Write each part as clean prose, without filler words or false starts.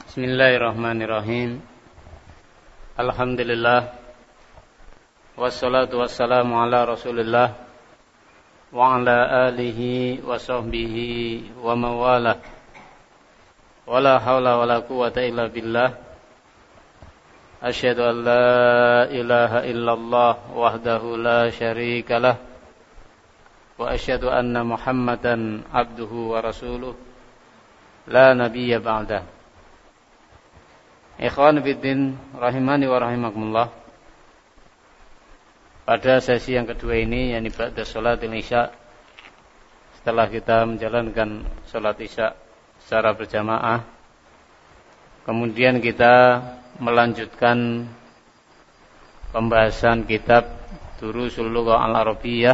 Bismillahirrahmanirrahim. Alhamdulillah. Wassalatu wassalamu ala Rasulillah wa ala alihi wa sahbihi wa mawalah. Wala hawla wala quwwata illa billah. Asyhadu an la ilaha illallah wahdahu la syarikalah. Wa asyhadu anna Muhammadan abduhu wa rasuluh. La nabiyya ba'dah. Ikhwan fiddin rahimani wa rahimakumullah. Pada sesi yang kedua ini, yakni ba'da sholatil isya, setelah kita menjalankan sholat isya secara berjamaah, kemudian kita melanjutkan pembahasan kitab Durusul Lughah Al-Arabiyyah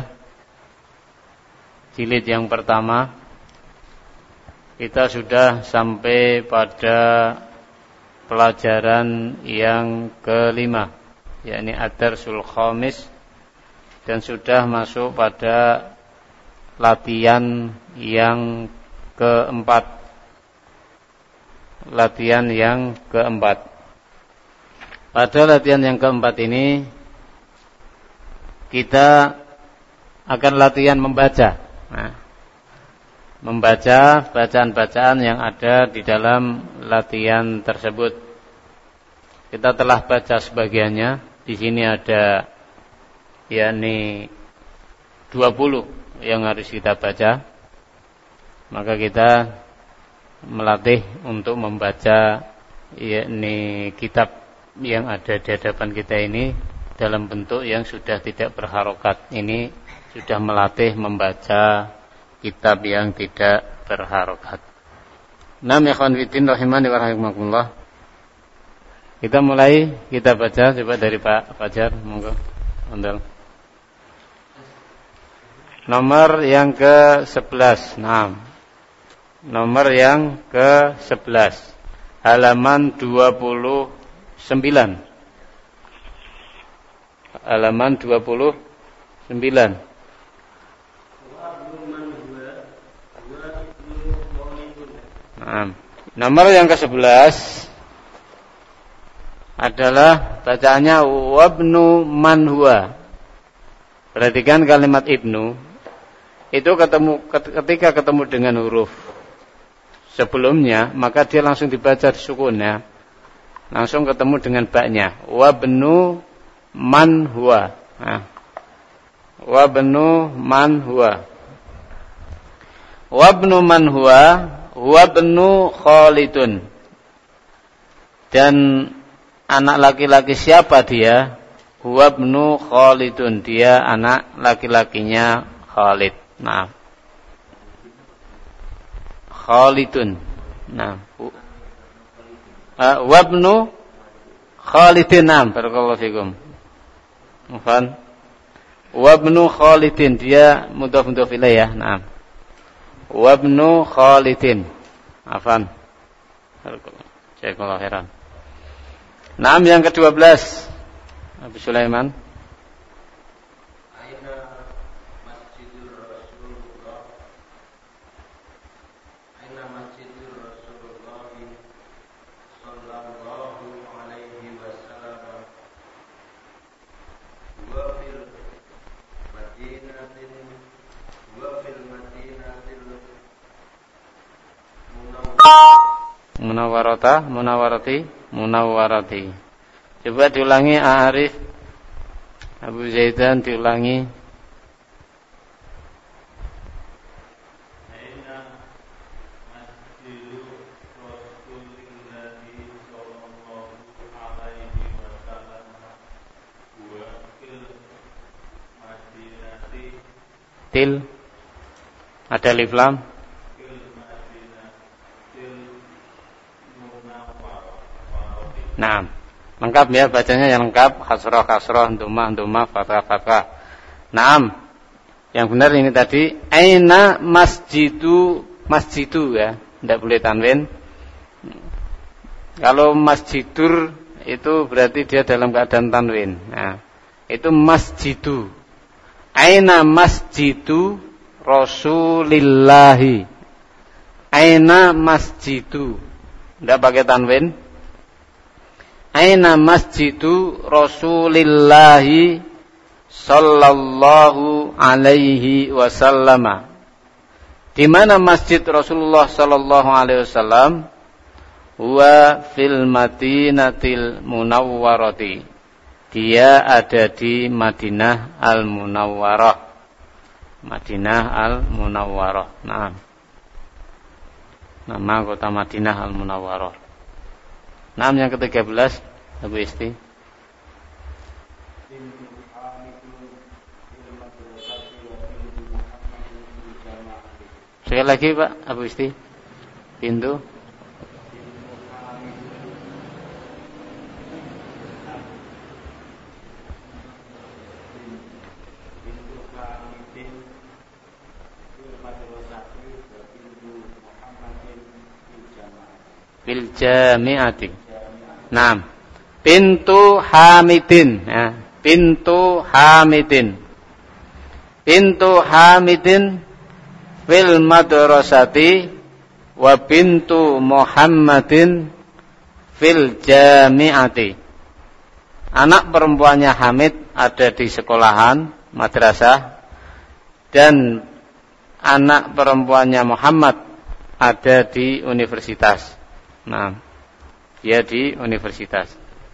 jilid yang pertama. Kita sudah sampai pada pelajaran yang kelima, yakni ad-darsul khamis, dan sudah masuk pada latihan yang keempat. Pada latihan yang keempat ini kita akan latihan membaca. Membaca bacaan-bacaan yang ada di dalam latihan tersebut. Kita telah baca sebagiannya. Di sini ada yakni 20 yang harus kita baca. Maka kita melatih untuk membaca yakni kitab yang ada di hadapan kita ini dalam bentuk yang sudah tidak berharokat. Ini sudah melatih membaca kitab yang tidak berharokat. Nam ikhwan fiddin rahimani wa rahimakumullah. Kita mulai, kita baca coba dari Pak Fajar, monggo. Andal. Nomor yang ke-11. Naam. Nomor yang ke-11. Halaman 29. Halaman 29. Nomor yang ke-11 adalah bacaannya wabnu man huwa. Perhatikan kalimat ibnu itu ketika ketemu dengan huruf sebelumnya, maka dia langsung dibaca disukun ya. Langsung ketemu dengan ba-nya. Wabnu man huwa. Wabnu man huwa. Wabnu man huwa Wabnu Khalidun. Dan anak laki-laki siapa dia? Wabnu Khalidun. Dia anak laki-lakinya Khalid. Nah, Khalidun. Nah, Wabnu Khalidin. Nah, barakallahu fikum. Mufan. Wabnu Khalidin. Dia mudhaf ilaih ya. Nah, Wabnu Khalidin. Afan. Jazakallahu khairan. Naam yang ke-12. Abu Sulaiman. Aina Masjidur Rasulullah. Aina Masjidur Rasulullah sallallahu alaihi wasallam. Wa fil Madinatin Munawwarati. Coba diulangi Arif. Abu Zaidan diulangi. Aina Masjidu Rasulillah sallallahu alaihi wasallam wa fil Madinati. Til ada alif lam. Nah, lengkap ya, bacanya yang lengkap. Kasroh, dumah, fathah. Naam. Yang benar ini tadi aina masjidu ya, tidak boleh tanwin. Kalau masjidur itu berarti dia dalam keadaan tanwin. Nah, itu masjidu. Aina masjidu Rasulillahi. Aina masjidu. Tidak pakai tanwin. Aina masjidu Rasulillahi sallallahu alaihi wasallam. Di mana masjid Rasulullah sallallahu alaihi wasallam? Wa fil Madinatil Munawwarati. Dia ada di Madinah Al-Munawwarah. Madinah Al-Munawwarah. Nah. Nama kota Madinah Al-Munawwarah. Nah, yang ke-13, Abu Isti. Sekali lagi Pak Abu Isti. Pintu. Bil jami'ati. Nah, pintu Hamidin. Ya. Pintu Hamidin. Pintu Hamidin fil madrasati wa pintu Muhammadin fil jami'ati. Anak perempuannya Hamid ada di sekolahan, madrasah, dan anak perempuannya Muhammad ada di universitas. Nah, dia di universitas.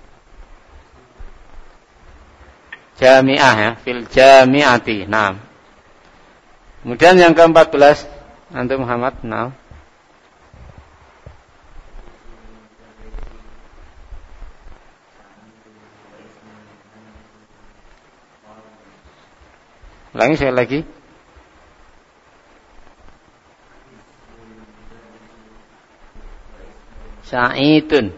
Jami'ah ya, fil jami'ati. Nah. Kemudian yang ke-14, antum Muhammad. Nah. Ulangi sekali lagi. Sa'idun.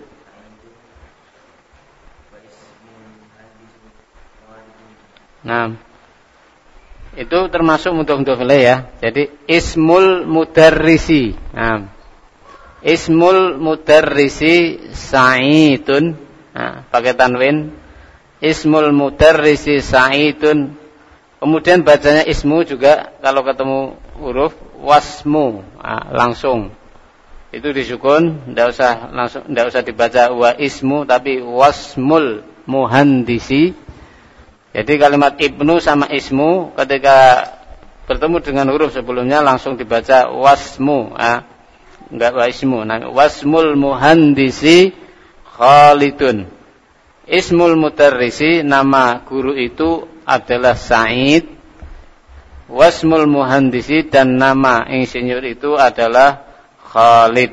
Nah, itu termasuk mudhof ilaih ya. Jadi ismul mudarrisi. Nah, ismul mudarrisi Sa'idun. Nah, pakai tanwin. Ismul mudarrisi Sa'idun. Kemudian bacanya ismu juga kalau ketemu huruf wasmu. Nah, langsung. Itu disukun, tidak usah dibaca wa ismu, tapi wasmul muhandisi. Jadi kalimat ibnu sama ismu ketika bertemu dengan huruf sebelumnya langsung dibaca wasmu, enggak wa ismu. Nah, wasmul muhandisi Khalidun. Ismul mudarrisi, nama guru itu adalah Sa'id. Wasmul muhandisi, dan nama insinyur itu adalah Khalid.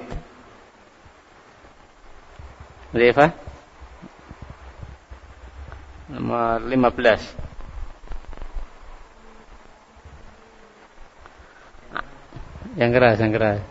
Berapa? Nomor 15. Yang keras.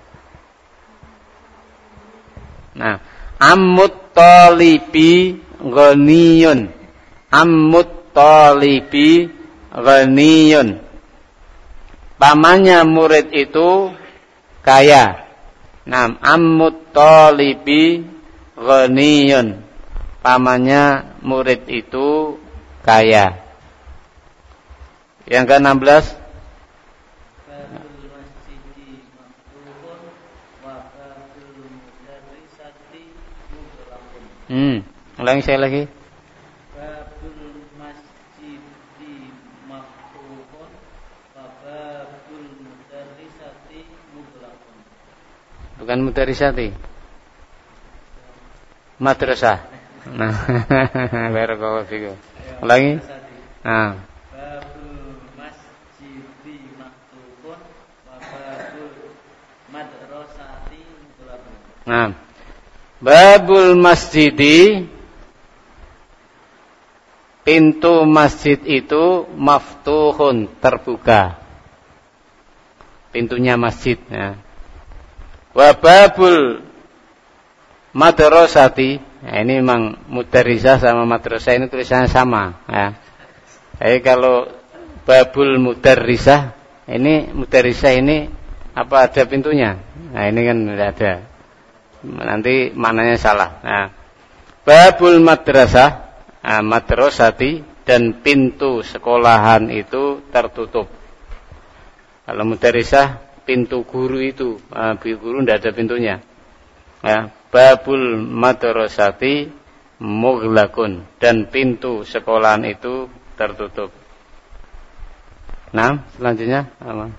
Nah, Ammut Talibi Ghaniyun. Ammut Talibi Ghaniyun. Pamannya murid itu kaya. Nah, Ammut Talibi Ghaniyun. Pamannya murid itu kaya. Yang ke-16. Ulangi saya lagi. Babul masjidi maftuhun wa babul mudarrisati mughlaqun. Bukan mudarrisati. Madrasah. Nah, barakallahu fikum. Ulangi. Nah. Babul masjidi maftuhun wa babul madrasati mughlaqun. Nah. Babul masjidi, pintu masjid itu maftuhun, terbuka. Pintunya masjid. Ya. Wa babul madrasati, nah, ini memang mudarrisah sama madrasah ini tulisannya sama. Ya. Jadi kalau babul mudarrisah, ini mudarrisah ini apa ada pintunya? Nah ini kan tidak ada. Nanti maknanya salah. Nah, babul madrasah, madrasati, dan pintu sekolahan itu tertutup. Kalau mudarrisah, pintu guru itu, guru tidak ada pintunya. Ya, babul madrasati mughlaqun, dan pintu sekolahan itu tertutup. Nah, selanjutnya apa?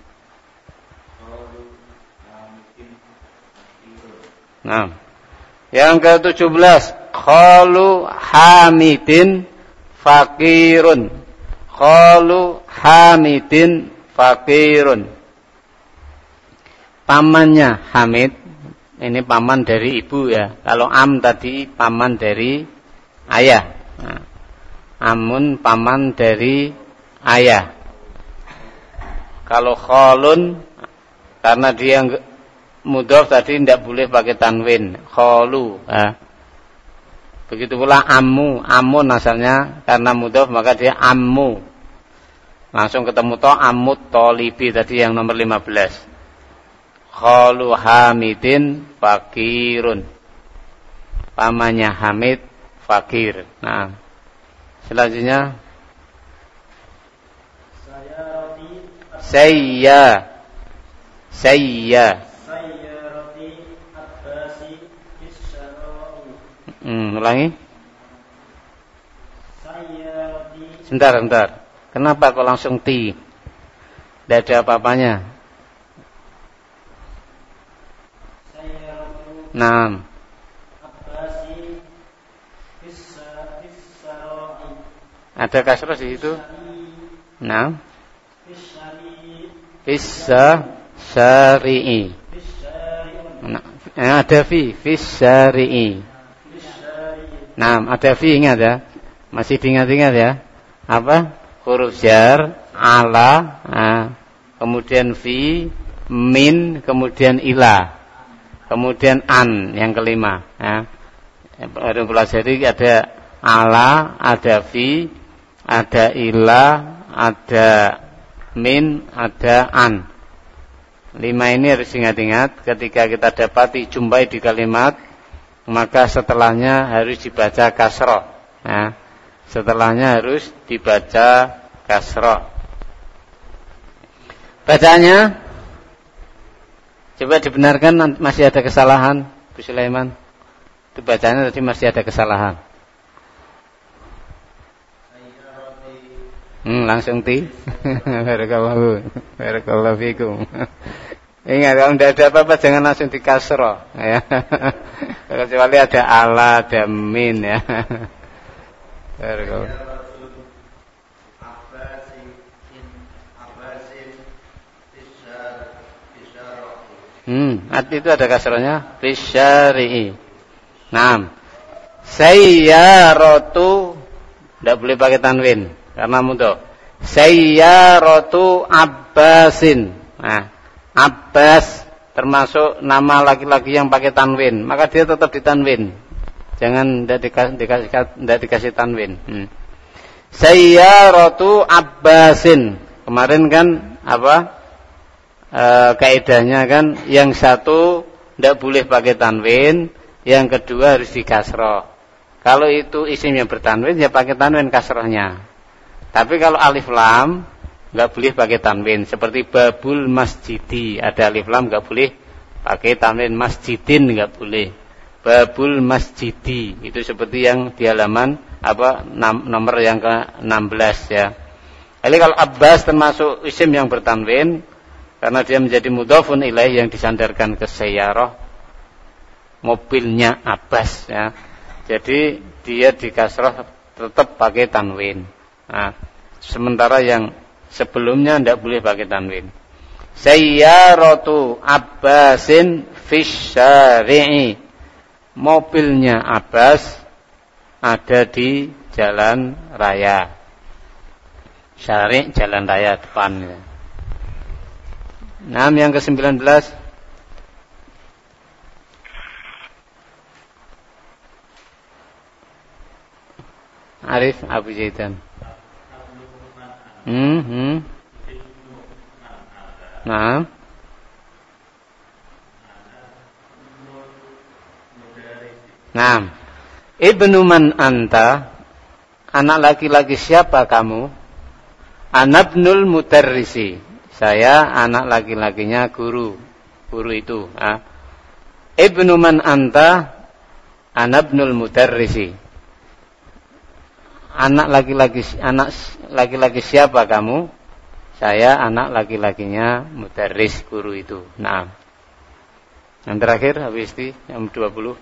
Nah, yang ke-17, qalu hamidin fakirun. Qalu hamidin fakirun. Pamannya Hamid, ini paman dari ibu ya. Kalau am tadi paman dari ayah. Nah, amun paman dari ayah. Kalau khalun, karena dia mudhof tadi tidak boleh pakai tanwin, khalu. Begitu pula ammu, amun asalnya karena mudhof maka dia ammu. Langsung ketemu to ammut tolibi tadi yang nomor 15. Khalu hamidin fakirun. Pamannya Hamid fakir. Nah, selanjutnya Sayya ulangi. Sebentar. Kenapa kok langsung ti? Tidak ada apa-apanya. Nah. Ada kasrah di situ. Nah. Syari'i. Nah, ada fi syari'i. Nah, ada fi, ingat ya. Masih diingat-ingat ya. Apa? Huruf jar, ala, kemudian fi, min, kemudian ila. Kemudian an yang kelima ya. Baru pelajari ada ala, ada fi, ada ila, ada min, ada an. 5 ini harus ingat-ingat ketika kita dapati jumpai di kalimat, maka setelahnya harus dibaca kasroh ya. Setelahnya harus dibaca kasroh. Bacanya coba dibenarkan, masih ada kesalahan Bu Sulaiman. Itu bacanya tadi masih ada kesalahan. Langsung ti. Barakallahu fikum. Ingat, kalau tidak ada apa-apa jangan langsung di kasroh ya. Kecuali ada ala, ada min ya. Barakallahu. Itu ada kasrohnya fisyari'i. Nah, sayyaratu tidak boleh pakai tanwin karena mudhof. Sayyaratu Abbasin. Nah, Abbas termasuk nama laki-laki yang pakai tanwin, maka dia tetap ditanwin. Jangan tidak dikasih tanwin. Sayyaratu Abbasin. Kemarin kan apa? Kaidahnya kan yang satu tidak boleh pakai tanwin, yang kedua harus dikasroh. Kalau itu isim yang bertanwin ya pakai tanwin kasrohnya. Tapi kalau alif lam nggak boleh pakai tanwin. Seperti babul masjidi, ada alif lam nggak boleh pakai tanwin, masjidin nggak boleh. Babul masjidi itu seperti yang di halaman nomor yang ke-16 ya. Jadi kalau Abbas termasuk isim yang bertanwin karena dia menjadi mudhofun ilaih yang disandarkan ke sayyarah, mobilnya Abbas ya. Jadi dia di kasrah tetap pakai tanwin. Nah, sementara yang sebelumnya tidak boleh pakai tanwin. Sayyaratu Abbasin fisyari'i. Mobilnya Abbas ada di jalan raya. Syari' jalan raya depan ya. Nah, yang ke-19 Arif Abu Zaidan. Nah. Nah. Ibnu man anta? Anak laki-laki siapa kamu? Anabnul mudarrisi. Saya anak laki-lakinya guru itu. Ibnu man anta, ana ibnul mudarrisi. Anak laki-laki siapa kamu? Saya anak laki-lakinya mudarris, guru itu. Naam. Yang terakhir habis itu yang 20.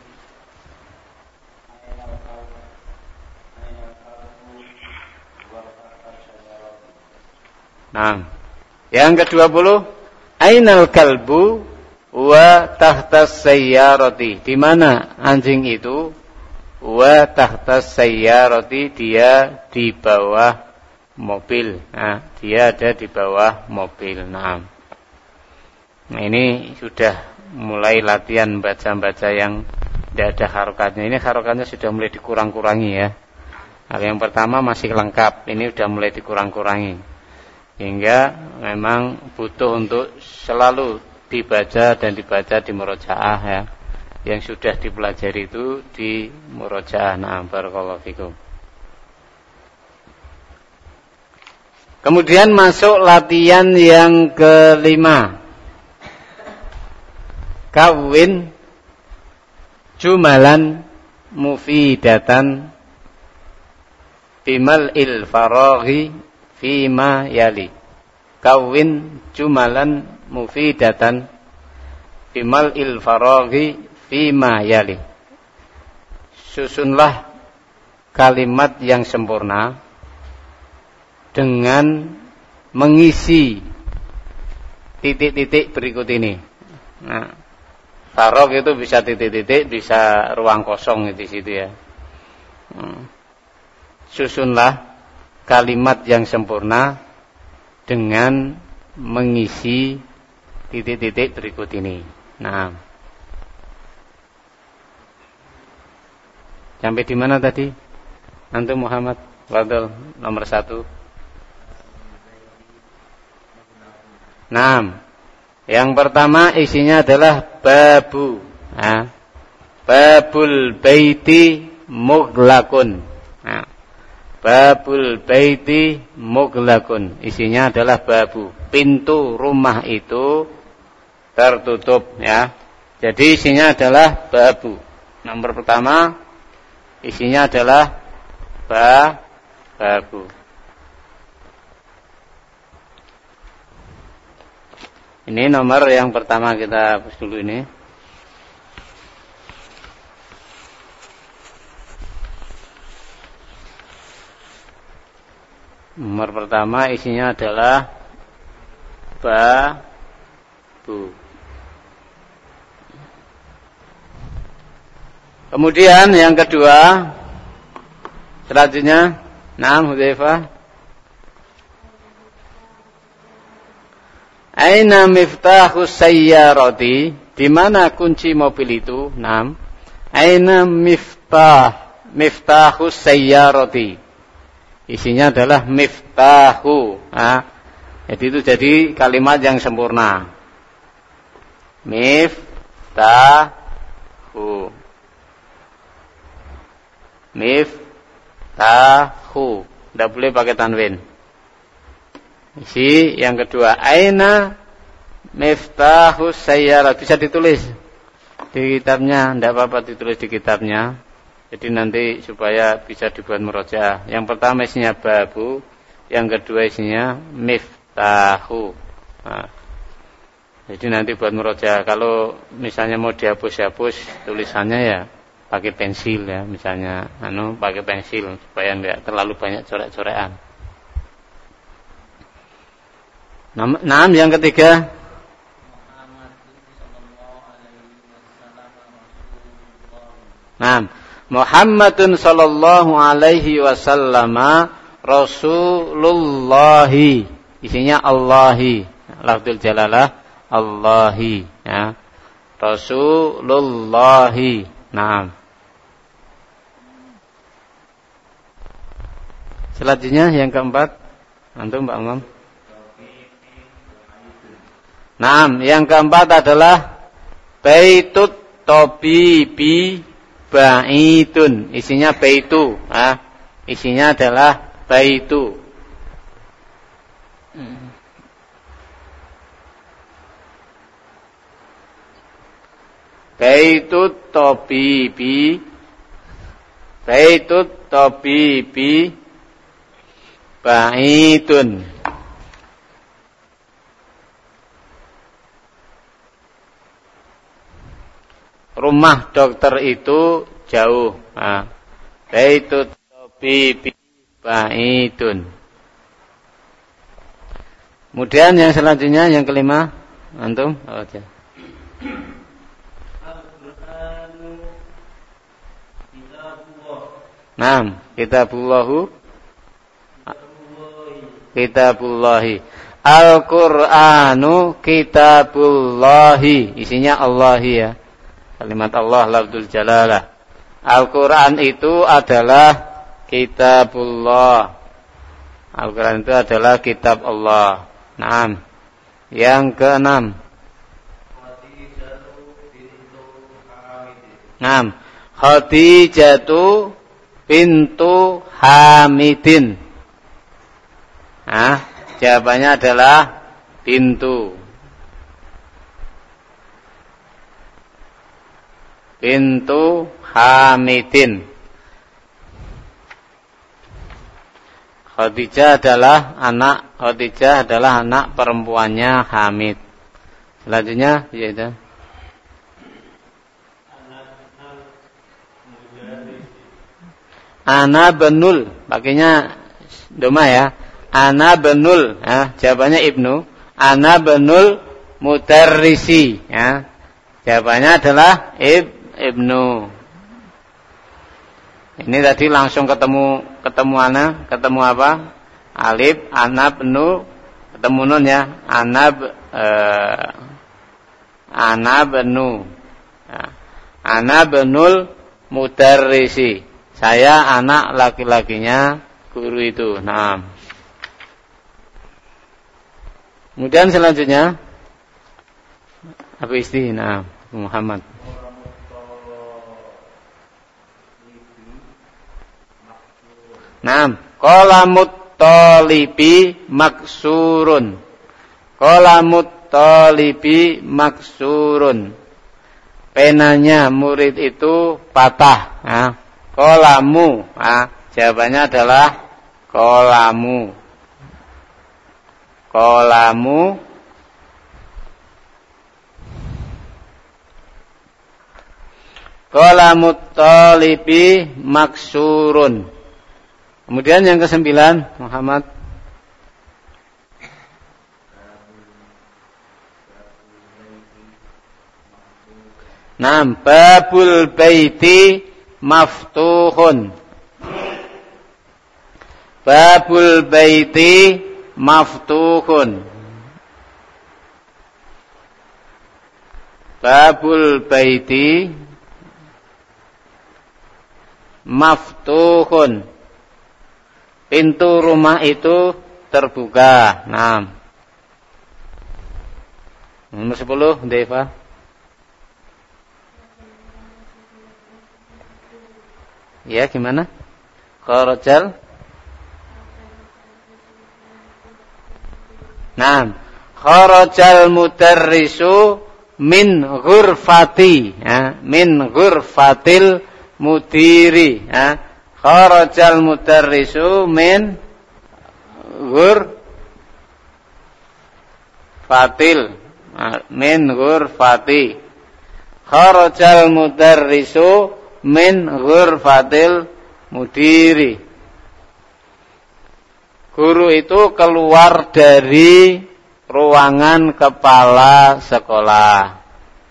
Nah, yang ke-20, ainal kalbu wa tahtas sayyarati. Di mana anjing itu? Wa tahtas sayyarati, dia di bawah mobil. Nah, dia ada di bawah mobil. Nah, ini sudah mulai latihan baca-baca yang tidak ada harokatnya. Ini harokatnya sudah mulai dikurang-kurangi ya. Hal yang pertama masih lengkap, ini sudah mulai dikurang-kurangi. Hingga memang butuh untuk selalu dibaca dan dibaca di murojaah ya. Yang sudah dipelajari itu di murojaah. Na'am, barakallahu fikum. Kemudian masuk latihan yang kelima. Kawin jumalan mufidatan bimal il faraghi fima yali. Kawin jumalan mufidatan bimal il faraghi fima yali. Susunlah kalimat yang sempurna dengan mengisi titik-titik berikut ini. Nah, faragh itu bisa titik-titik, bisa ruang kosong di situ ya. Susunlah kalimat yang sempurna dengan mengisi titik-titik berikut ini. Nah, sampai di mana tadi? Antum Muhammad, fadhil nomor 1. Nah, yang pertama isinya adalah babu. Nah, babul baiti mughlaqun. Nah, babul baiti mughlaqun. Isinya adalah babu. Pintu rumah itu tertutup ya. Jadi isinya adalah babu. Nomor pertama isinya adalah babu. Ini nomor yang pertama, kita hapus dulu ini. Nomor pertama isinya adalah babu. Kemudian yang kedua, selanjutnya, Naam Hudzaifah. Aina miftahus sayyarati, di mana kunci mobil itu? Naam. Aina miftahus sayyarati. Isinya adalah miftahu. Nah, jadi itu jadi kalimat yang sempurna. Miftahu. Miftahu. Tidak boleh pakai tanwin. Isi yang kedua, aina miftahus sayyarah. Bisa ditulis di kitabnya, tidak apa-apa ditulis di kitabnya. Jadi nanti supaya bisa dibuat murojaah. Yang pertama isinya babu, yang kedua isinya miftahu. Nah, jadi nanti buat murojaah. Kalau misalnya mau dihapus-hapus tulisannya ya pakai pensil ya, misalnya pakai pensil supaya tidak terlalu banyak coret-coretan. Nah, yang ketiga, nah, Muhammadun sallallahu alaihi wasallam Rasulullahi. Isinya Allahi, lafzul jalalah Allahi ya. Rasulullahi. Nah, selanjutnya yang keempat, antum Mbak Umam. Nah, yang keempat adalah baitut tabibi baitun. Isinya baitu. Isinya adalah baitu. Baitut tabibi Baitut tabibi ba'idun. Rumah dokter itu jauh. Baitut tabibi ba'idun. Kemudian yang selanjutnya yang kelima, antum aja. Naam, Kitabullahi. Al-Qur'anu kitabullahi. Isinya Allahi ya. Kalimat Allah lafzul jalalah. Al-Qur'an itu adalah kitabullah. Al-Qur'an itu adalah kitab Allah. Naam. Yang keenam. Naam. Khadijatu bintu Hamidin. Jawabannya adalah bintu Hamidin. Khadijah adalah anak perempuannya Hamid. Selanjutnya yaitu Ana benul, pakainya doma ya. Ana benul, jawabannya ibnu. Ana benul mudarrisi, ya. Jawabannya adalah ibnu. Ini tadi langsung ketemu ana, ketemu apa? Alif, ana benu, ketemu nun ya. Ana benu. Ana benul mudarrisi. Saya anak laki-lakinya guru itu. Nah. Kemudian selanjutnya apa isti? Nah, Muhammad. Nah, qalamut talibi maksurun. Qalamut talibi maksurun. Penanya murid itu patah. Nah. Kolamu, jawabannya adalah kolamu. Kolamu. Kolamut talibi maksurun. Kemudian yang ke-9, Muhammad. Babul baiti maftuhun. Babul baiti maftuhun. Babul baiti maftuhun. Pintu rumah itu terbuka. Nomor 10, Deva. Ya, gimana? Kharajal. Kharajal mudarrisu min ghurfati, min ghurfatil mudiri, Kharajal mudarrisu min ghurfatil, min ghurfati. Kharajal mudarrisu min ghurfatil mudiri. Guru itu keluar dari ruangan kepala sekolah.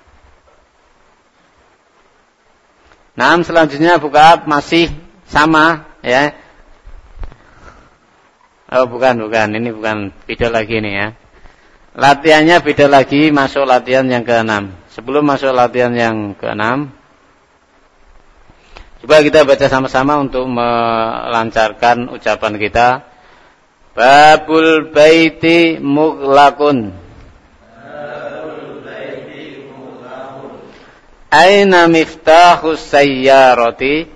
Selanjutnya buka masih sama ya. Oh bukan, ini bukan, beda lagi nih ya. Latihannya beda lagi, masuk latihan yang ke-6. Sebelum masuk latihan yang ke-6, coba kita baca sama-sama untuk melancarkan ucapan kita. Babul baiti mughlaqun. Aina miftahus sayyarati?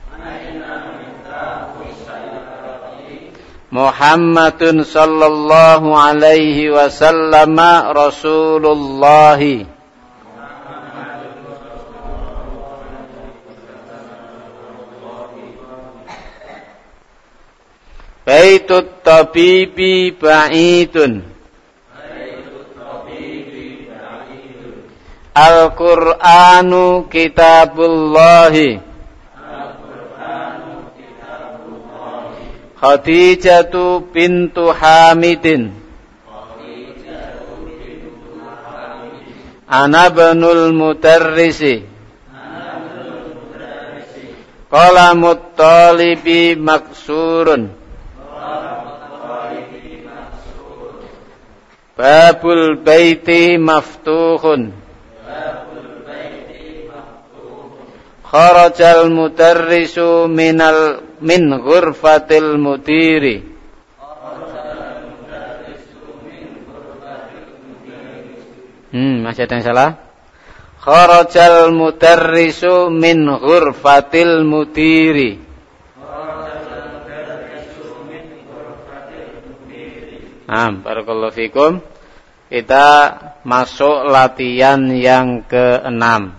Muhammadun sallallahu alaihi wasallam Rasulullahi. Baitut tabibi ba'idun. Al-Qur'anu kitabullahi. Khadijatu bintu Hamidin. Ana banul mudarrisi. Qalamut talibi maksurun. Babul baiti maftuhun. Kharajal mudarrisu min ghurfatil mudiri. Masih ada yang salah? Kharajal mudarrisu min ghurfatil mudiri. Barakallahu fikum. Kita masuk latihan yang ke-6.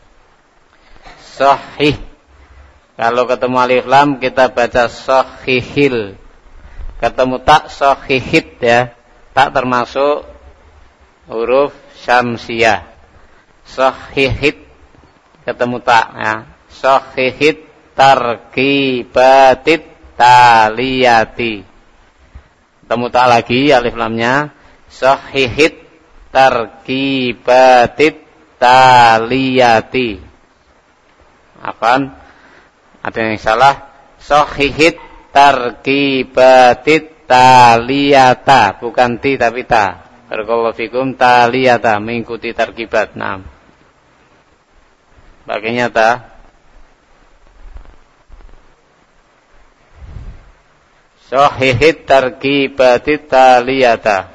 Sahih. Kalau ketemu alif lam kita baca sahihil. Ketemu tak sahihit ya. Tak termasuk huruf syamsiyah. Sahihit ketemu tak ya. Sahihit tarkibatit taliyati. Ketemu tak lagi alif lamnya. Sahihit tarkibatit taliyati. Apaan? Ada yang salah. Sahihit tarkibatit taliyata. Bukan ti tapi ta. Barakallahu fikum. Taliyata mengikuti tarkibat. Nah, pakainya ta. Sahihit tarkibatit taliyata.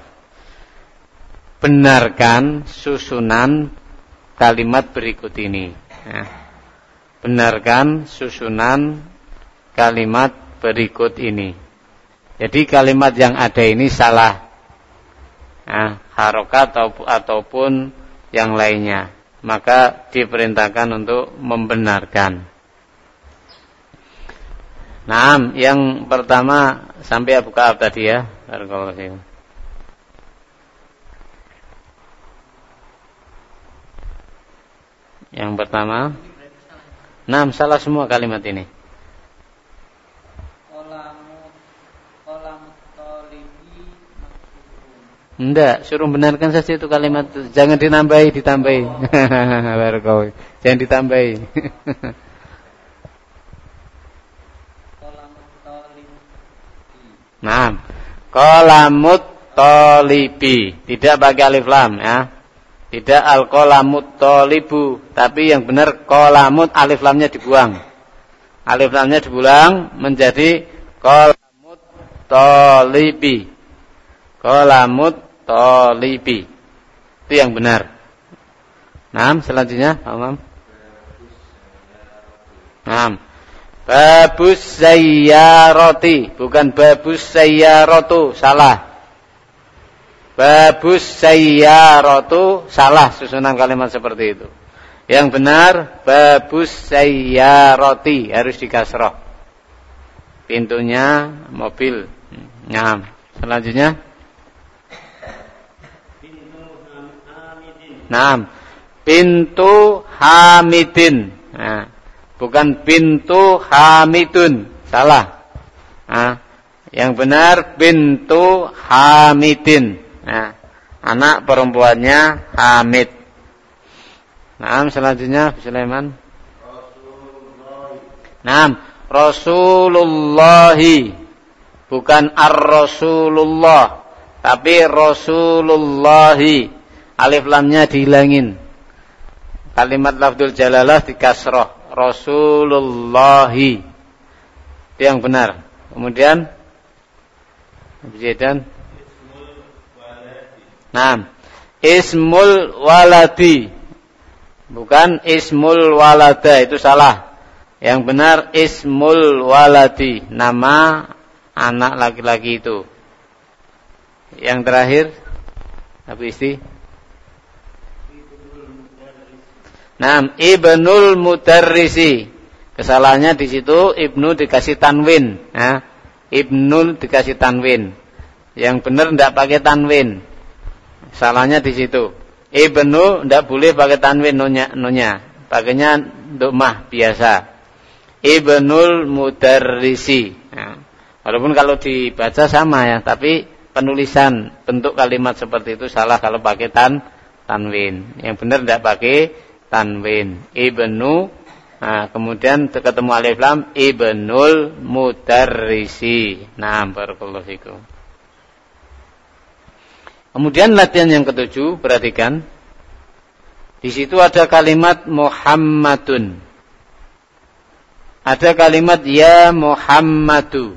Benarkan susunan kalimat berikut ini. Benarkan susunan kalimat berikut ini. Jadi kalimat yang ada ini salah. Harokat ataupun yang lainnya. Maka diperintahkan untuk membenarkan. Nah, yang pertama sampai Abu Ka'ab tadi ya. Yang pertama. Nah, salah semua kalimat ini. Enggak, suruh benarkan saja itu kalimat itu. Jangan ditambahi. Barakallahu. Jangan ditambahi. Nah, qalamut talibi. Tidak pakai alif lam ya. Tidak al-qalamut talibu, tapi yang benar qalamut alif lamnya dibuang. Alif lamnya dibuang menjadi qalamut talibi. Qalamut talibi. Itu yang benar. Nah, selanjutnya, Imam. Nah, babus sayyarati, bukan babus sayyaratu, salah. Babus sayyaratu, salah susunan kalimat seperti itu. Yang benar babus sayyarati, harus dikasroh. Pintunya mobil. Nah, selanjutnya. Nah, pintu Hamidin. Nah, bukan pintu Hamidun, salah. Nah, yang benar pintu Hamidin. Nah, anak perempuannya Hamid. Nah, selanjutnya Sulaiman. Nah, Rasulullahi, bukan ar-Rasulullah, tapi Rasulullahi. Alif lamnya dihilangin. Kalimat lafdzul jalalah dikasroh. Rasulullahi. Itu yang benar. Kemudian Abjadan. Nah, ismul waladi, bukan ismul walada, itu salah. Yang benar ismul waladi, nama anak laki-laki itu. Yang terakhir Abu Isti. Nah, ibnul mudarrisi. Kesalahannya di situ ibnu dikasih tanwin. Nah, Ibnul dikasih tanwin. Yang benar tidak pakai tanwin. Salahnya di situ. Ibnu tidak boleh pakai tanwin nunya. Pakainya dhammah biasa. Ibnul mudarrisi. Nah, walaupun kalau dibaca sama ya, tapi penulisan bentuk kalimat seperti itu salah kalau pakai tanwin. Yang benar tidak pakai tanwin. Ibnu, nah, kemudian ketemu alif lam, ibnul mudarrisi. Nah, barakallahu fikum. Kemudian latihan yang ketujuh, perhatikan. Di situ ada kalimat Muhammadun. Ada kalimat ya Muhammadu.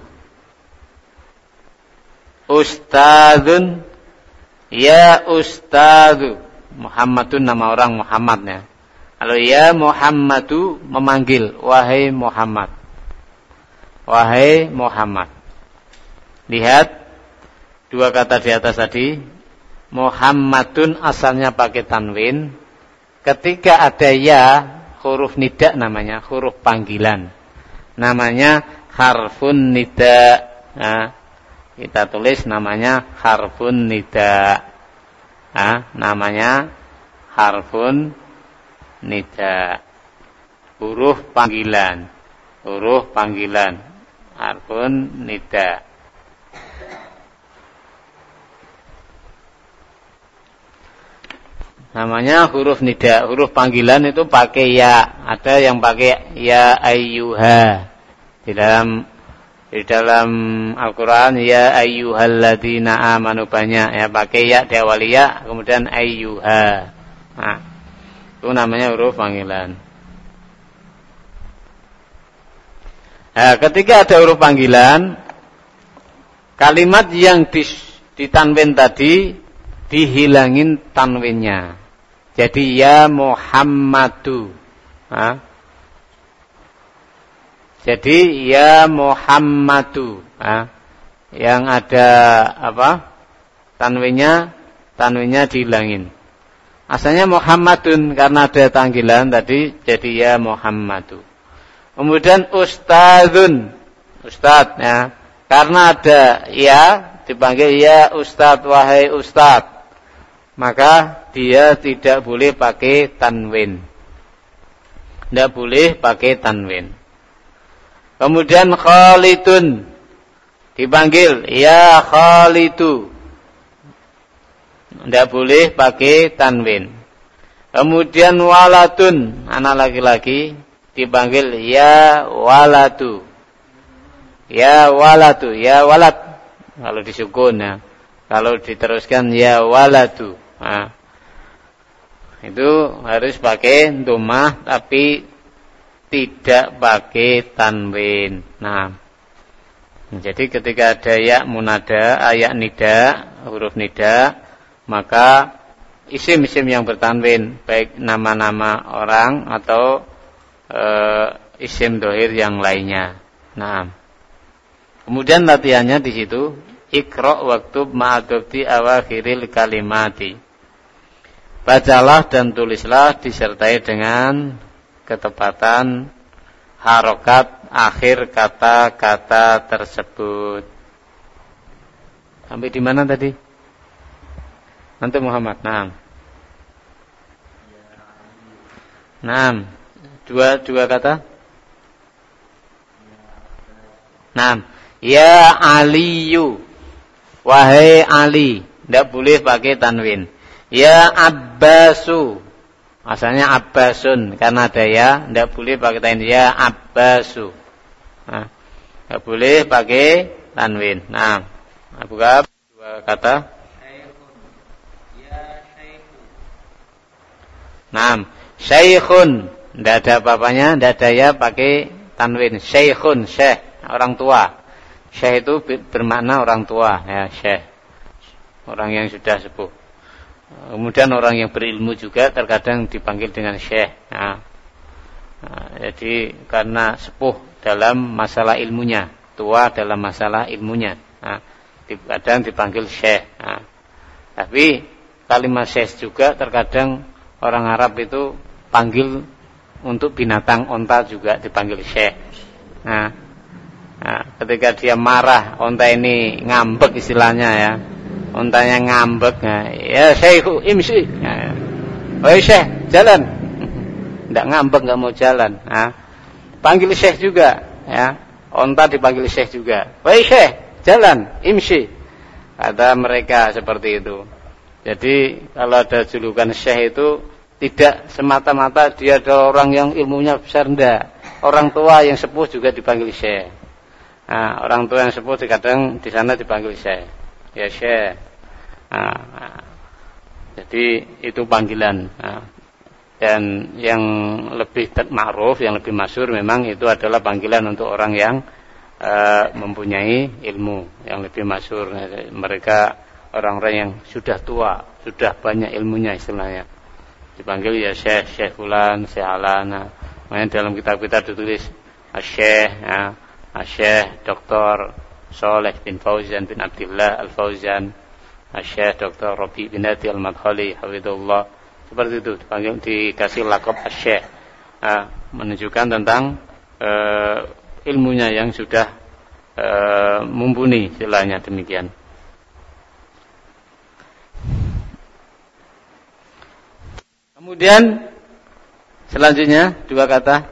Ustadzun, ya Ustadzu. Muhammadun nama orang Muhammadnya. Kalau ya Muhammadu memanggil, wahai Muhammad. Wahai Muhammad. Lihat dua kata di atas tadi. Muhammadun asalnya pakai tanwin. Ketika ada ya, huruf nida namanya, huruf panggilan. Namanya harfun nida. Nah, kita tulis namanya harfun nida. Nah, namanya harfun nida. Huruf panggilan. Huruf panggilan. Harfun nida. Namanya huruf nida. Huruf panggilan itu pakai ya. Ada yang pakai ya ayyuha. Di dalam Al-Quran ya ayyuhalladzina amanu banyak ya, pakai ya di awal ya, kemudian ayyuha. Nah, itu namanya huruf panggilan. Nah, ketika ada huruf panggilan, kalimat yang ditanwin tadi dihilangin tanwinnya. Jadi ya Muhammadu. Nah, jadi ya Muhammadu. Nah, yang ada apa? Tanwinnya dihilangin. Asalnya Muhammadun karena ada panggilan tadi jadi ya Muhammadu. Kemudian Ustadzun. Ustadz ya. Karena ada ya dipanggil ya Ustadz, wahai Ustadz. Maka dia tidak boleh pakai tanwin. Tidak boleh pakai tanwin. Kemudian Khalidun dipanggil ya Khalidu. Tidak boleh pakai tanwin. Kemudian waladun, anak laki-laki dipanggil ya waladu. Ya waladu, ya walad. Kalau disukun ya. Kalau diteruskan ya waladu. Nah, itu harus pakai dhammah tapi tidak pakai tanwin. Nah, jadi ketika ada ya munada, ayat nida, huruf nida, maka isim-isim yang bertanwin, baik nama-nama orang atau isim dohir yang lainnya. Nah, kemudian latihannya di situ, Iqra' waktub ma'adubti awakhiril kalimati. Bacalah dan tulislah disertai dengan ketepatan harokat akhir kata-kata tersebut. Sampai di mana tadi? Nanti Muhammad. Naam. Dua kata. Naam. Ya Aliyu. Wahai Ali. Tidak boleh pakai tanwin. Ya Abbasu. Asalnya Abbasun. Karena ada ya. Tidak boleh pakai tanwin. Ya Abbasu. Nah, tidak boleh pakai tanwin. Nah, buka dua kata. Nah, Syekhun. Tidak ada apa-apanya. Tidak ada ya pakai tanwin. Syekhun. Syekh. Orang tua. Syekh itu bermakna orang tua. Ya, syekh. Orang yang sudah sepuh. Kemudian orang yang berilmu juga terkadang dipanggil dengan syekh. Nah, jadi karena sepuh dalam masalah ilmunya, tua dalam masalah ilmunya. Nah, kadang dipanggil syekh. Nah, tapi kalimat syekh juga terkadang orang Arab itu panggil untuk binatang onta juga dipanggil syekh. Nah, ketika dia marah, onta ini ngambek istilahnya ya. Ontanya ngambek, ya Syekhu imsi. Wahai Syekh, jalan. Enggak ngambek, enggak mau jalan. Panggil Syekh juga, ya. Onta dipanggil Syekh juga. Wahai Syekh, jalan, imsi. Kata mereka seperti itu. Jadi kalau ada julukan Syekh itu tidak semata-mata dia adalah orang yang ilmunya besar, enggak. Orang tua yang sepuh juga dipanggil Syekh. Orang tua yang sepuh kadang di sana dipanggil Syekh. Ya Syekh. Jadi itu panggilan. Dan yang lebih ma'ruf, yang lebih masyhur memang itu adalah panggilan untuk orang yang mempunyai ilmu. Yang lebih masyhur mereka orang-orang yang sudah tua, sudah banyak ilmunya istilahnya. Dipanggil ya Syekh, Syekh Fulan, Syekh Alana. Makanya dalam kitab kita ditulis Syekh, Syekh Dr. Saleh bin Fauzan bin Abdullah Al-Fauzan, Syekh Dr. Rabi bin Hadi Al-Madkhali hafizahullah. Seperti itu dipanggil, dikasih lakab Syekh, menunjukkan tentang ilmunya yang sudah mumpuni, istilahnya demikian. Kemudian selanjutnya dua kata.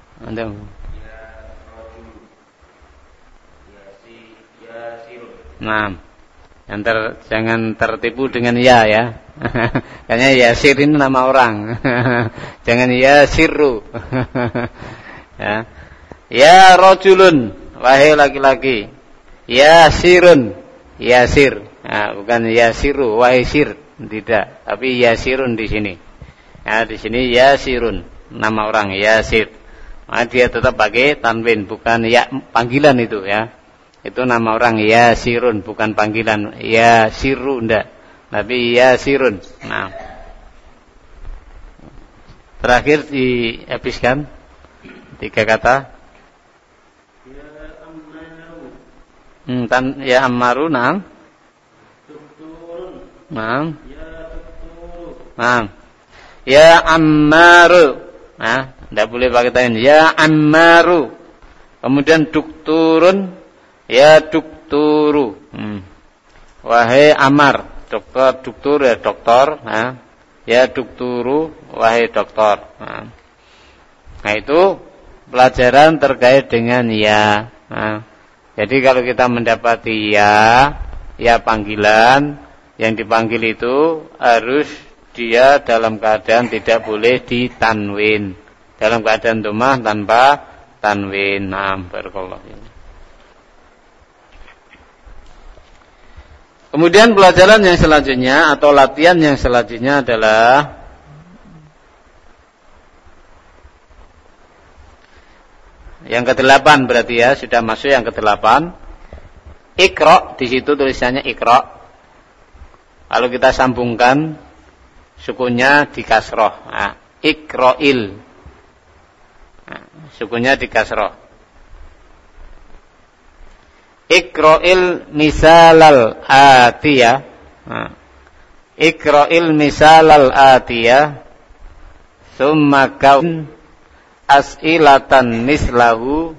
Nah, jangan tertipu dengan ya. Kayaknya Yasir ini nama orang. Jangan Yasirru. Ya rajulun, wahai laki-laki. Yasirun, Yasir. Bukan Yasirru, wahai sir. Tidak, tapi Yasirun di sini. Di sini Yasirun, nama orang Yasir. Dia tetap pakai tanwin, bukan ya panggilan itu ya. Itu nama orang Yasirun, bukan panggilan Yasiru, enggak. Tapi Yasirun. Nah. Terakhir dihabiskan 3 kata. Ya Ammaru, nah. Nah. Nah. Ya Ammaru. Nah, enggak boleh pakai tanwin. Ya Ammaru. Kemudian dukturun. Ya dukturu. Wahai Amar. Duktur ya doktor. Ya dukturu. Wahai doktor. Nah itu pelajaran terkait dengan ya. Jadi kalau kita mendapati ya panggilan, yang dipanggil itu harus dia dalam keadaan tidak boleh ditanwin. Dalam keadaan dhammah tanpa tanwin. Barakallahu. Kemudian pelajaran yang selanjutnya atau latihan yang selanjutnya adalah yang ke-8 berarti ya, sudah masuk yang ke-8. Iqra, di situ tulisannya Iqra. Kalau kita sambungkan sukunnya di kasroh. Iqra'il. Sukunnya di kasroh. Iqra'il misalal atiyah. Iqra'il misalal atiyah. Summa kaun as'ilatan mislahu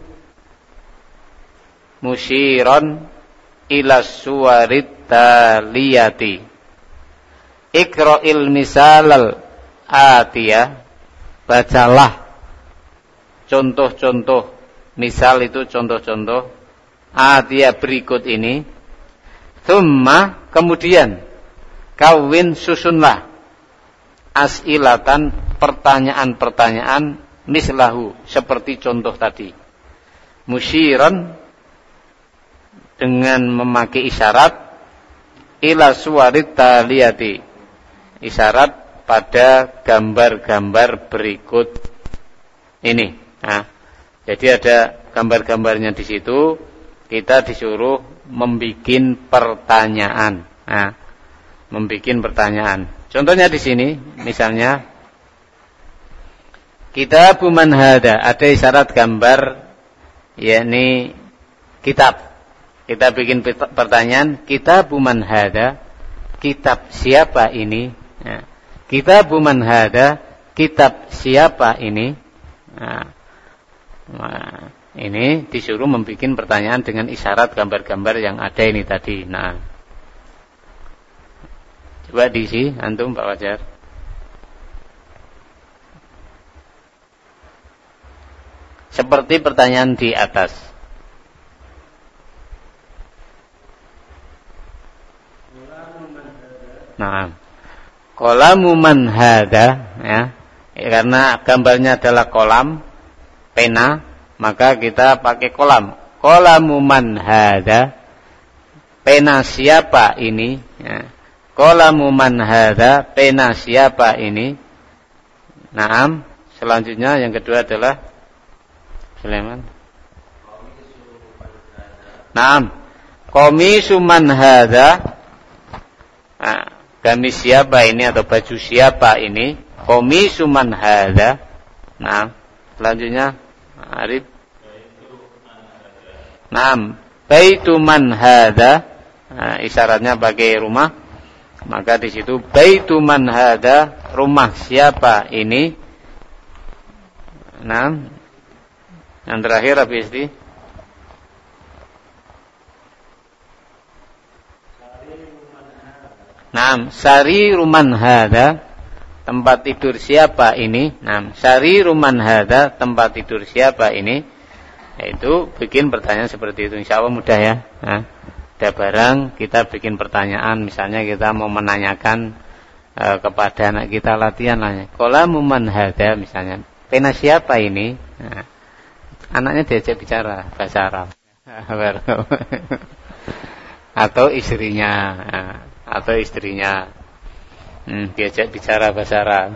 musyiran ila suwarit taliyati. Iqra'il misalal atiyah. Bacalah contoh-contoh. Misal itu contoh-contoh dia berikut ini. Tsumma, kemudian kawin susunlah as'ilatan, pertanyaan-pertanyaan mislahu, seperti contoh tadi. Musyiran, dengan memakai isyarat, ila suwarit taliyati, isyarat pada gambar-gambar berikut ini. Jadi ada gambar-gambarnya di situ. Kita disuruh membikin pertanyaan. Membikin pertanyaan. Contohnya di sini, misalnya Kitabu man hada, ada isyarat gambar, yakni kitab. Kita bikin pertanyaan, Kitabu man hada, kitab siapa ini? Kitabu man hada, kitab siapa ini? Ini disuruh membuat pertanyaan dengan isyarat gambar-gambar yang ada ini tadi. Nah, coba diisi antum Pak Wajar. Seperti pertanyaan di atas. Nah, qalamu man hada, ya. Karena gambarnya adalah kolam pena, maka kita pakai kolam. Qalamu man hada, pena siapa ini? Ya. Qalamu man hada, pena siapa ini? Naam. Selanjutnya yang kedua adalah Sulaiman. Naam. Qamisu man hada. Nah, gamis siapa ini atau baju siapa ini? Qamisu man hada. Nah, selanjutnya Arif. Naam, baitu man hada. Nah, isyaratnya bagi rumah. Maka di situ baitu man hada, rumah siapa ini? Naam. Yang terakhir apa isti? Naam, sariru man hada, tempat tidur siapa ini? Naam, sariru man hada, tempat tidur siapa ini? Yaitu bikin pertanyaan seperti itu. Insyaallah mudah ya. Nah, ada barang kita bikin pertanyaan, misalnya kita mau menanyakan kepada anak kita latihan nanya, qalamu man hada misalnya, pena siapa ini? Nah, anaknya diajak bicara bahasa Arab. Atau istrinya, diajak bicara bahasa Arab.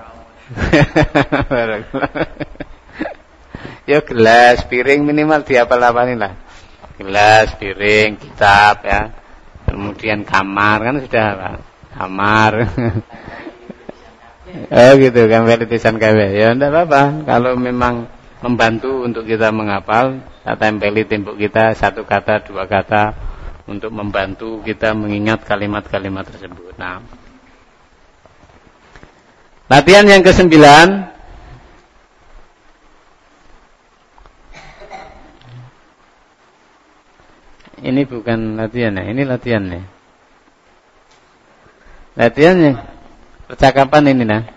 Ya gelas, piring minimal dihafal-hafalin lah. Gelas, piring, kitab ya. Kemudian kamar kan sudah Pak. Kamar. Oh gitu kan, tulisan KW. Ya enggak apa-apa. Kalau memang membantu untuk kita menghafal, kita tempeli tembok kita satu kata, dua kata untuk membantu kita mengingat kalimat-kalimat tersebut. Nah, latihan yang ke-9. Ini bukan latihan ya, ini latihan ya. Latihannya percakapan ini nah.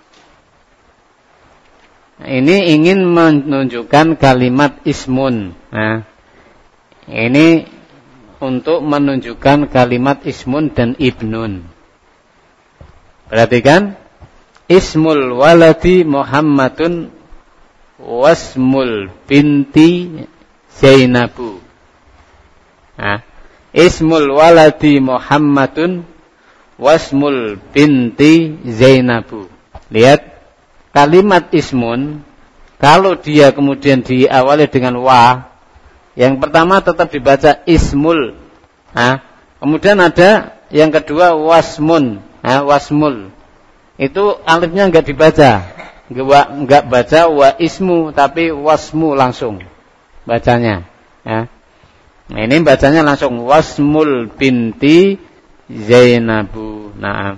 Ini ingin menunjukkan kalimat ismun. Nah, ini untuk menunjukkan kalimat ismun dan ibnun. Perhatikan, ismul waladi Muhammadun wasmul binti Zainabu. Nah, ismul waladi Muhammadun wasmul binti Zainabu. Lihat, kalimat ismun kalau dia kemudian diawali dengan wa, yang pertama tetap dibaca ismul. Nah, kemudian ada yang kedua wasmun. Nah, wasmul itu alifnya enggak dibaca, enggak baca wa ismu, tapi wasmu langsung bacanya. Ya. Nah, ini bacanya langsung wasmul binti Zainabu. Nah,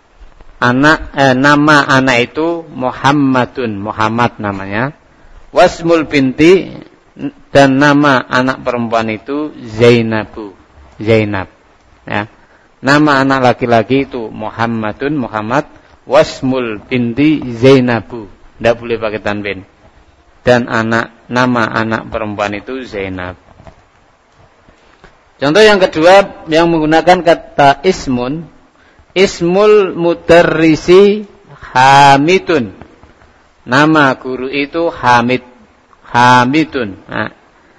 nama anak itu Muhammadun, Muhammad namanya. Wasmul binti, dan nama anak perempuan itu Zainabu, Zainab. Ya. Nama anak laki-laki itu Muhammadun, Muhammad. Wasmul binti Zainabu, tidak boleh pakai tanwin. Dan nama anak perempuan itu Zainab. Contoh yang kedua yang menggunakan kata ismun, ismul mudarrisi Hamidun. Nama guru itu Hamid, Hamidun. Nah,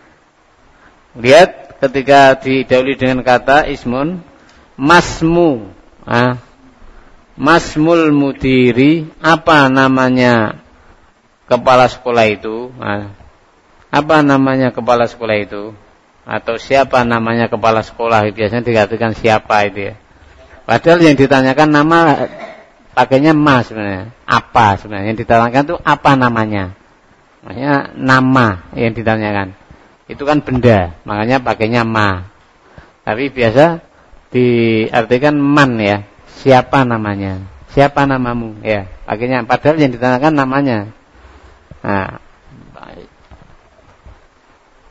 lihat ketika didahului dengan kata ismun, masmu. Nah, masmul mudiri, apa namanya kepala sekolah itu? Nah, apa namanya kepala sekolah itu? Atau siapa namanya kepala sekolah? Biasanya dikatakan siapa itu ya. Padahal yang ditanyakan nama pakainya mas sebenarnya. Apa sebenarnya yang ditanyakan itu apa namanya? Maksudnya nama yang ditanyakan. Itu kan benda, makanya pakainya ma. Tapi biasa diartikan man ya. Siapa namanya? Siapa namamu? Ya, pakainya. Padahal yang ditanyakan namanya. Nah,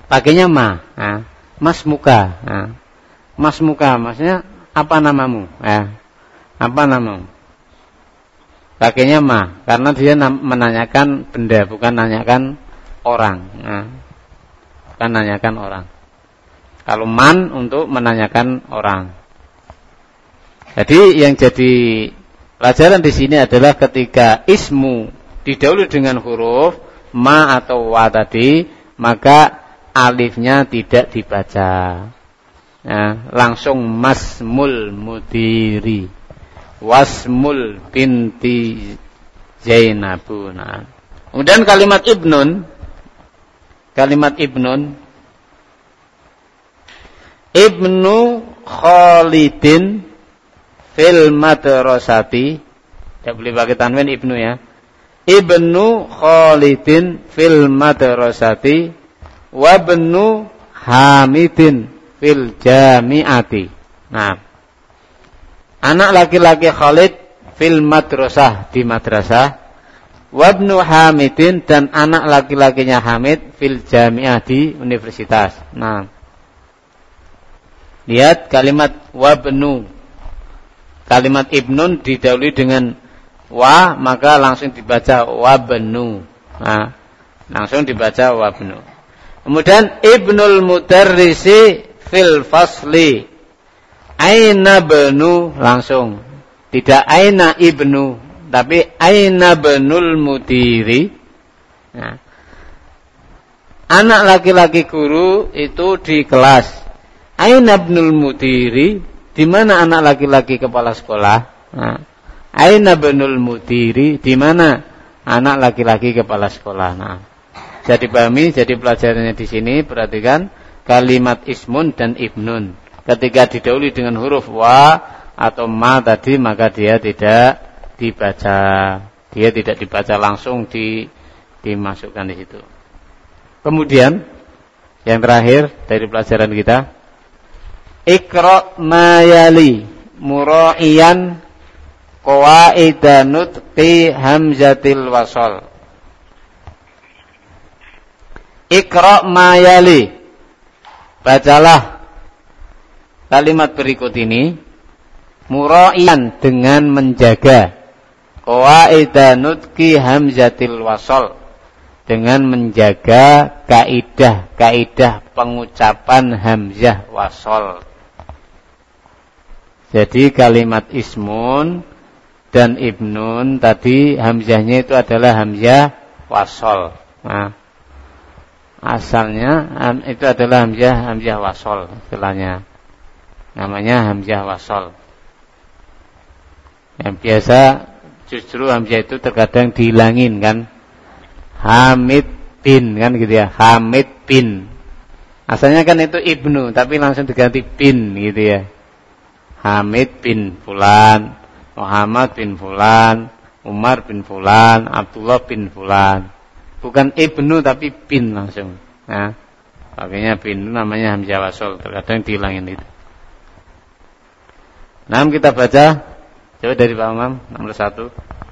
pakainya ma. Nah, mas muka. Nah, mas muka maksudnya apa namamu? Apa namamu? Pakainya ma karena dia menanyakan benda, bukan nanyakan orang. Nah, bukan nanyakan orang. Kalau man untuk menanyakan orang. Jadi yang jadi pelajaran di sini adalah ketika ismu didahului dengan huruf ma atau wa tadi, maka alifnya tidak dibaca. Nah, langsung masmul mudiri, wasmul binti Zainabuna. Kemudian kalimat ibnun, ibnu Khalidin fil madrasati, tidak boleh pakai tanwin ibnu ya. Ibnu Khalidin fil madrasati wa ibnu Hamidin fil jami'ati. Nah, anak laki-laki Khalid fil madrasah di madrasah, wabnu Hamidin dan anak laki-lakinya Hamid fil jami'ah di universitas. Nah, lihat kalimat wabnu, kalimat ibnun didahului dengan wa, maka langsung dibaca wabnu. Nah, langsung dibaca wabnu. Kemudian ibnul mudarrisi fil fasli, aina benu, langsung tidak aina ibnu tapi aina benul mudiri. Nah, anak laki-laki guru itu di kelas. Aina benul mudiri, di mana anak laki-laki kepala sekolah? Nah, aina benul mudiri, di mana anak laki-laki kepala sekolah? Nah, jadi pahami, jadi pelajarannya di sini perhatikan kalimat ismun dan ibnun. Ketika didahului dengan huruf wa atau ma tadi, maka dia tidak dibaca. Dia tidak dibaca langsung, dimasukkan di situ. Kemudian yang terakhir dari pelajaran kita, Iqra ma yali mura'iyan qawaida nutqi hamzatil wasal. Iqra ma yali, bacalah kalimat berikut ini mura'iyan dengan menjaga qawaida nutqi hamzatil wasal, dengan menjaga kaidah pengucapan hamzah wasal. Jadi kalimat ismun dan ibnun tadi hamzahnya itu adalah hamzah wasal. Nah, asalnya itu adalah hamzah wasal, istilahnya namanya hamzah wasal. Yang biasa justru hamzah itu terkadang dihilangin kan, Hamid bin kan gitu ya, Hamid bin. Asalnya kan itu ibnu tapi langsung diganti bin gitu ya. Hamid bin fulan, Muhammad bin fulan, Umar bin fulan, Abdullah bin fulan. Bukan ibnu tapi bin langsung. Nah, pakainya bin namanya hamzah wasal, terkadang dihilangin itu. Nah, kita baca coba dari Pak Imam nomor 1.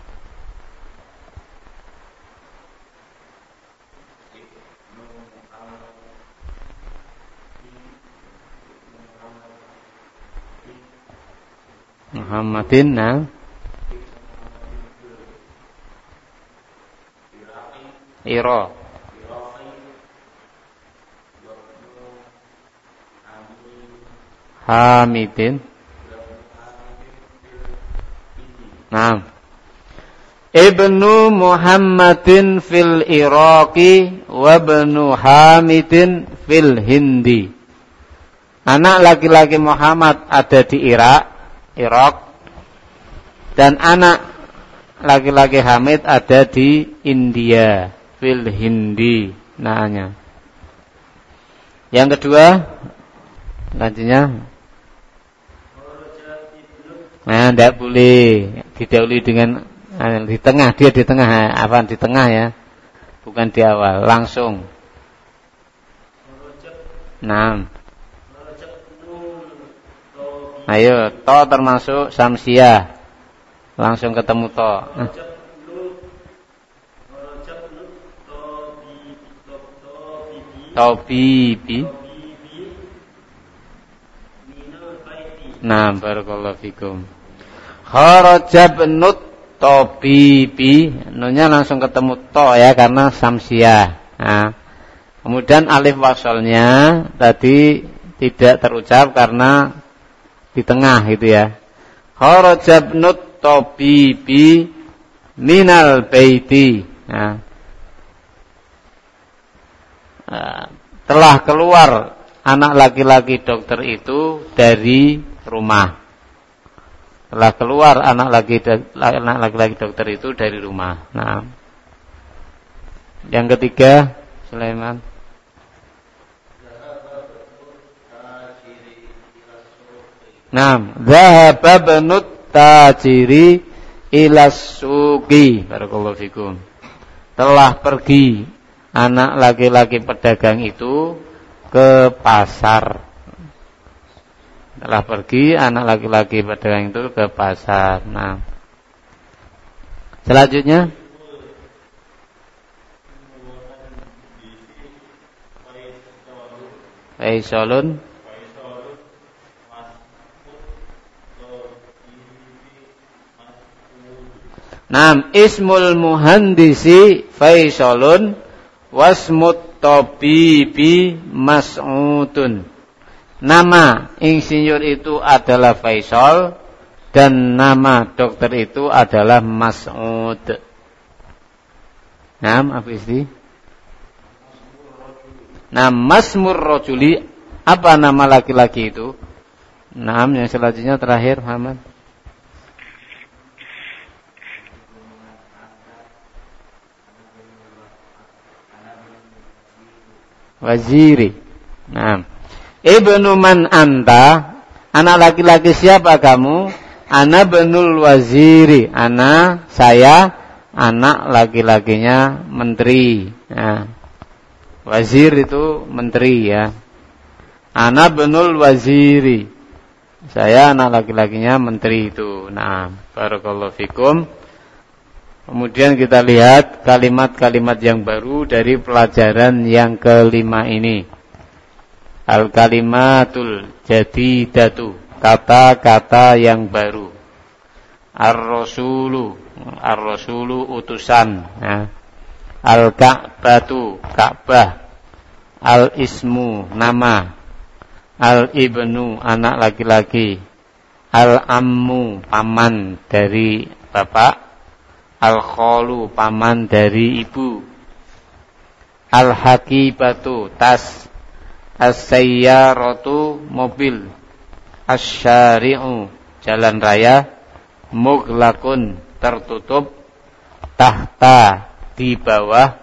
Muhammadin, nah, Iro, Hamidin, nah, Ibnu Muhammadin fil Iraqi wa ibnu Hamidin fil Hindi. Anak laki-laki Muhammad ada di Irak, dan anak laki-laki Hamid ada di India, fil Hindi namanya. Yang kedua, lanjutnya, nah, tidak boleh didahului dengan di tengah, dia di tengah, apa di tengah ya, bukan di awal, langsung. Nah, ayo, to termasuk samsiah, langsung ketemu to. tabibi. minal baiti. Nah, barakallahu fikum. Kharaja ibnut tabibi. Nunya langsung ketemu to ya karena samsiah. Nah, kemudian alif wasolnya tadi tidak terucap karena di tengah gitu ya. Kharaja ibnut tabibi minal baiti. Nah, telah keluar anak laki-laki dokter itu dari rumah. Telah keluar anak laki-laki dokter itu dari rumah. Nah, yang ketiga, Sulaiman. Nah, dhahaba ibnut tajiri ila suqi. Barakallahu fikum. Telah pergi anak laki-laki pedagang itu ke pasar. Telah pergi anak laki-laki pedagang itu ke pasar. Nah, selanjutnya Faisalun. Naam, ismul muhandisi Faisalun wasmut tabibi Mas'udun. Nama insinyur itu adalah Faisal dan nama dokter itu adalah Mas'ud. Naam, apa isti? Nah, masmur rajuli, apa nama laki-laki itu? Naam, yang selanjutnya terakhir Muhammad. Waziri. Nah, ibnu man anta, anak laki-laki siapa kamu? Ana benul waziri, ana saya anak laki-lakinya menteri. Nah, wazir itu menteri ya. Ana benul waziri, saya anak laki-lakinya menteri itu. Nah, barakallahu fikum. Kemudian kita lihat kalimat-kalimat yang baru dari pelajaran yang kelima ini. Al-kalimatul jadidatu, kata-kata yang baru. Ar-rasulu utusan. Ya. Al-ka'batu, Ka'bah. Al-ismu, nama. Al-ibnu, anak laki-laki. Al-ammu, paman dari bapak. Al-kholu, paman dari ibu. Al-hakibatu, tas. As-sayyaratu, mobil. As-syari'u, jalan raya. Mughlaqun, tertutup. Tahta, di bawah.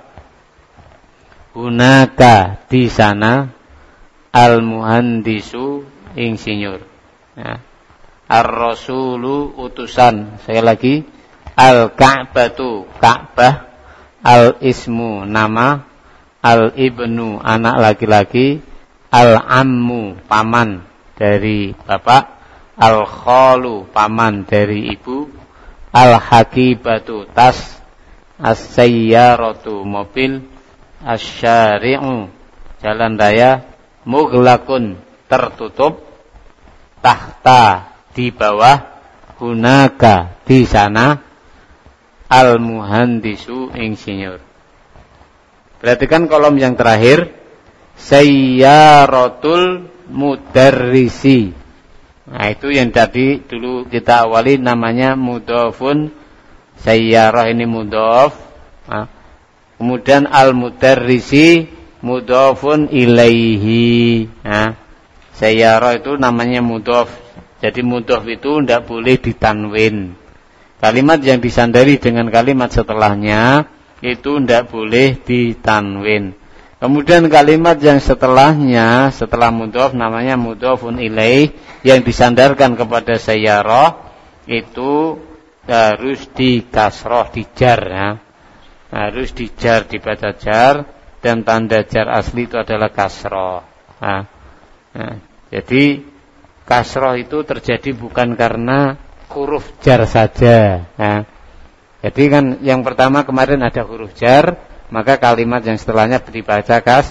Hunaka, di sana. Al-muhandisu, insinyur. Ya. Ar-rasulu, utusan. Sekali lagi. Al-ka'batu, Ka'bah. Al-ismu, nama. Al-ibnu, anak laki-laki. Al-ammu, paman dari bapak. Al-kholu, paman dari ibu. Al-hakibatu, tas. As-sayyaratu, mobil. As-syari'u, jalan raya. Mughlaqun, tertutup. Tahta, di bawah. Hunaka, di sana. Al-muhandisu, insinyur. Perhatikan kolom yang terakhir. Sayyaratul mudarrisi. Nah, itu yang tadi dulu kita awali namanya mudhafun. Sayyarah ini mudhaf. Nah, kemudian al-mudarrisi mudhafun ilaihi. Nah, sayyarah itu namanya mudhaf. Jadi mudhaf itu tidak boleh ditanwin. Kalimat yang disandari dengan kalimat setelahnya itu tidak boleh ditanwin. Kemudian kalimat yang setelahnya, setelah mudhaf namanya mudhafun ilaih, yang disandarkan kepada sayyarah itu harus dikasroh, dijar ya. Harus dijar, dibaca jar, dan tanda jar asli itu adalah kasroh. Nah, jadi kasroh itu terjadi bukan karena huruf jar saja. Nah, jadi kan yang pertama kemarin ada huruf jar, maka kalimat yang setelahnya dibaca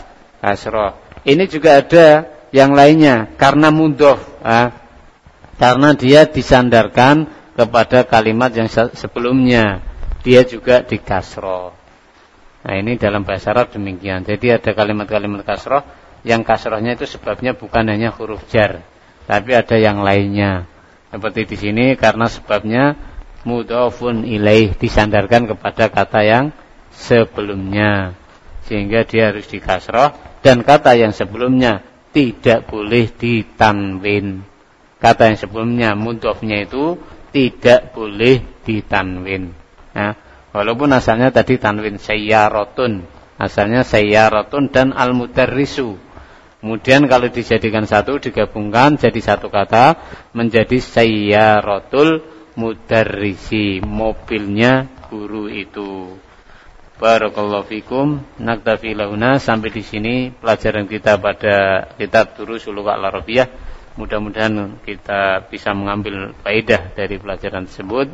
kasroh. Ini juga ada yang lainnya karena mudhof, karena dia disandarkan kepada kalimat yang sebelumnya, dia juga di kasroh. Nah ini dalam bahasa Arab demikian. Jadi ada kalimat-kalimat kasroh yang kasrohnya itu sebabnya bukan hanya huruf jar, tapi ada yang lainnya. Seperti di sini karena sebabnya mudhofun ilaih, disandarkan kepada kata yang sebelumnya, sehingga dia harus di kasroh. Dan kata yang sebelumnya tidak boleh ditanwin. Kata yang sebelumnya mudhofnya itu tidak boleh ditanwin. Walaupun asalnya tadi tanwin sayyaratun, asalnya sayyaratun dan al-mudarrisu. Kemudian kalau dijadikan satu, digabungkan jadi satu kata menjadi sayyaratul mudarrisi, mobilnya guru itu. Barakallahu fikum. Naktafi lahuna, sampai di sini pelajaran kita pada kitab Durusul Lughah Al-Arabiyah. Mudah-mudahan kita bisa mengambil faedah dari pelajaran tersebut.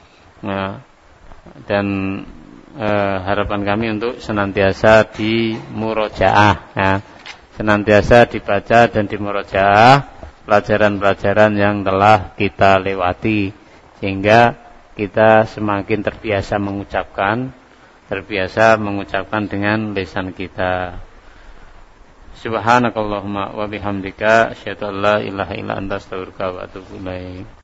Dan harapan kami untuk senantiasa di murojaah, senantiasa dibaca dan di murojaah pelajaran-pelajaran yang telah kita lewati, sehingga kita semakin terbiasa mengucapkan dengan lisan kita. Subhanakallahumma wa bihamdika asyhadu an la ilaha illa anta astaghfiruka wa atubu ilaik.